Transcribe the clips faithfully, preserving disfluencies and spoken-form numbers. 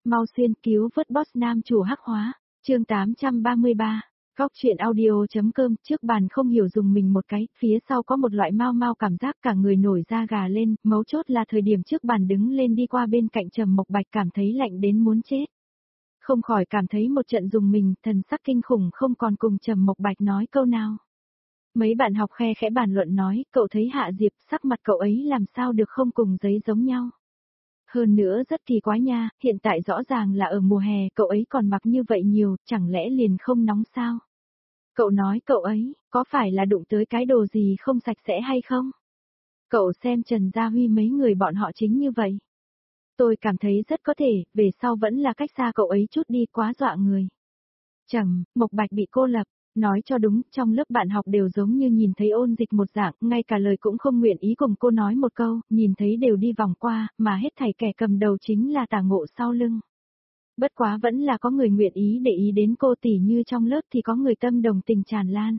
mau xuyên cứu vớt boss nam chủ hắc hóa, chương tám trăm ba mươi ba. Góc chuyện audio.com, trước bàn không hiểu dùng mình một cái, phía sau có một loại mau mau cảm giác cả người nổi da gà lên, mấu chốt là thời điểm trước bàn đứng lên đi qua bên cạnh Trầm Mộc Bạch cảm thấy lạnh đến muốn chết. Không khỏi cảm thấy một trận dùng mình, thần sắc kinh khủng không còn cùng Trầm Mộc Bạch nói câu nào. Mấy bạn học khe khẽ bàn luận nói, cậu thấy Hạ Diệp, sắc mặt cậu ấy làm sao được không cùng giấy giống nhau. Hơn nữa rất kỳ quái nha, hiện tại rõ ràng là ở mùa hè cậu ấy còn mặc như vậy nhiều, chẳng lẽ liền không nóng sao? Cậu nói cậu ấy, có phải là đụng tới cái đồ gì không sạch sẽ hay không? Cậu xem Trần Gia Huy mấy người bọn họ chính như vậy. Tôi cảm thấy rất có thể, về sau vẫn là cách xa cậu ấy chút đi quá dọa người. Trầm Mộc Bạch bị cô lập, nói cho đúng, trong lớp bạn học đều giống như nhìn thấy Ôn Dịch một dạng, ngay cả lời cũng không nguyện ý cùng cô nói một câu, nhìn thấy đều đi vòng qua, mà hết thảy kẻ cầm đầu chính là Tả Ngộ sau lưng. Bất quá vẫn là có người nguyện ý để ý đến cô tỉ như trong lớp thì có người tâm đồng tình tràn lan.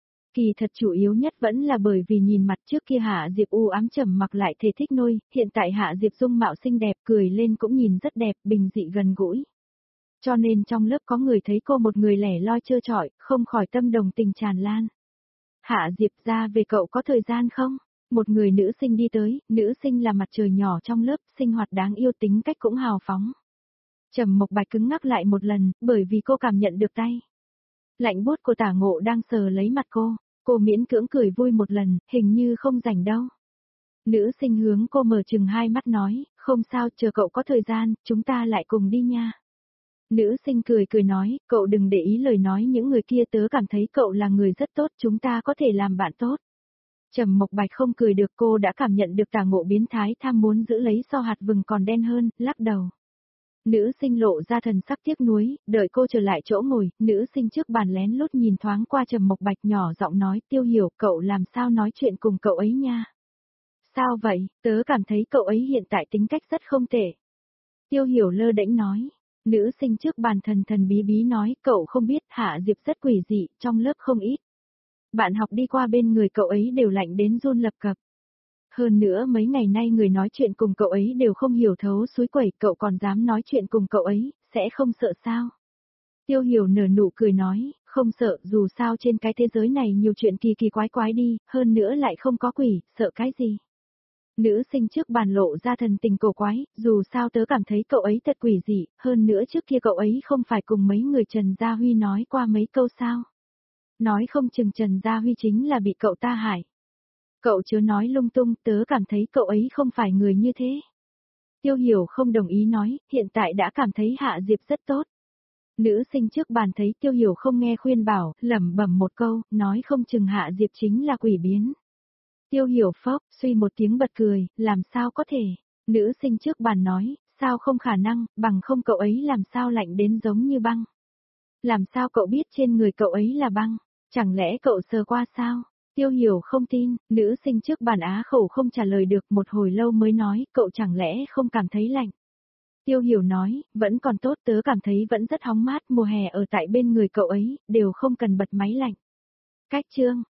Kỳ thật chủ yếu nhất vẫn là bởi vì nhìn mặt trước kia Hạ Diệp u ám trầm mặc lại thể thích nôi, hiện tại Hạ Diệp dung mạo xinh đẹp cười lên cũng nhìn rất đẹp, bình dị gần gũi. Cho nên trong lớp có người thấy cô một người lẻ loi trơ trọi, không khỏi tâm đồng tình tràn lan. Hạ Diệp ra về cậu có thời gian không? Một người nữ sinh đi tới, nữ sinh là mặt trời nhỏ trong lớp, sinh hoạt đáng yêu tính cách cũng hào phóng. Trầm Mộc Bạch cứng ngắc lại một lần, bởi vì cô cảm nhận được tay lạnh buốt của Tả Ngộ đang sờ lấy mặt cô, cô miễn cưỡng cười vui một lần, hình như không rảnh đâu. Nữ sinh hướng cô mở chừng hai mắt nói, không sao, chờ cậu có thời gian, chúng ta lại cùng đi nha. Nữ sinh cười cười nói, cậu đừng để ý lời nói những người kia, tớ cảm thấy cậu là người rất tốt, chúng ta có thể làm bạn tốt. Trầm Mộc Bạch không cười được, cô đã cảm nhận được Tả Ngộ biến thái tham muốn giữ lấy so hạt vừng còn đen hơn, lắc đầu. Nữ sinh lộ ra thần sắc tiếc nuối, đợi cô trở lại chỗ ngồi, nữ sinh trước bàn lén lút nhìn thoáng qua Trầm Mộc Bạch nhỏ giọng nói, Tiêu Hiểu, cậu làm sao nói chuyện cùng cậu ấy nha. Sao vậy, tớ cảm thấy cậu ấy hiện tại tính cách rất không tệ. Tiêu Hiểu lơ đễnh nói. Nữ sinh trước bàn thần thần bí bí nói, cậu không biết Hạ Diệp rất quỷ dị, trong lớp không ít. Bạn học đi qua bên người cậu ấy đều lạnh đến run lập cập. Hơn nữa mấy ngày nay người nói chuyện cùng cậu ấy đều không hiểu thấu suối quẩy, cậu còn dám nói chuyện cùng cậu ấy, sẽ không sợ sao? Tiêu Hiểu nở nụ cười nói, không sợ, dù sao trên cái thế giới này nhiều chuyện kỳ kỳ quái quái đi, hơn nữa lại không có quỷ, sợ cái gì? Nữ sinh trước bàn lộ ra thần tình cổ quái, dù sao tớ cảm thấy cậu ấy thật quỷ dị, hơn nữa trước kia cậu ấy không phải cùng mấy người Trần Gia Huy nói qua mấy câu sao. Nói không chừng Trần Gia Huy chính là bị cậu ta hại. Cậu chớ nói lung tung, tớ cảm thấy cậu ấy không phải người như thế. Tiêu Hiểu không đồng ý nói, hiện tại đã cảm thấy Hạ Diệp rất tốt. Nữ sinh trước bàn thấy Tiêu Hiểu không nghe khuyên bảo, lẩm bẩm một câu, nói không chừng Hạ Diệp chính là quỷ biến. Tiêu Hiểu phốc, suy một tiếng bật cười, làm sao có thể, nữ sinh trước bàn nói, sao không khả năng, bằng không cậu ấy làm sao lạnh đến giống như băng. Làm sao cậu biết trên người cậu ấy là băng, chẳng lẽ cậu sờ qua sao? Tiêu Hiểu không tin, nữ sinh trước bàn á khẩu không trả lời được, một hồi lâu mới nói, cậu chẳng lẽ không cảm thấy lạnh? Tiêu Hiểu nói, vẫn còn tốt, tớ cảm thấy vẫn rất hóng mát, mùa hè ở tại bên người cậu ấy, đều không cần bật máy lạnh. Cách chương.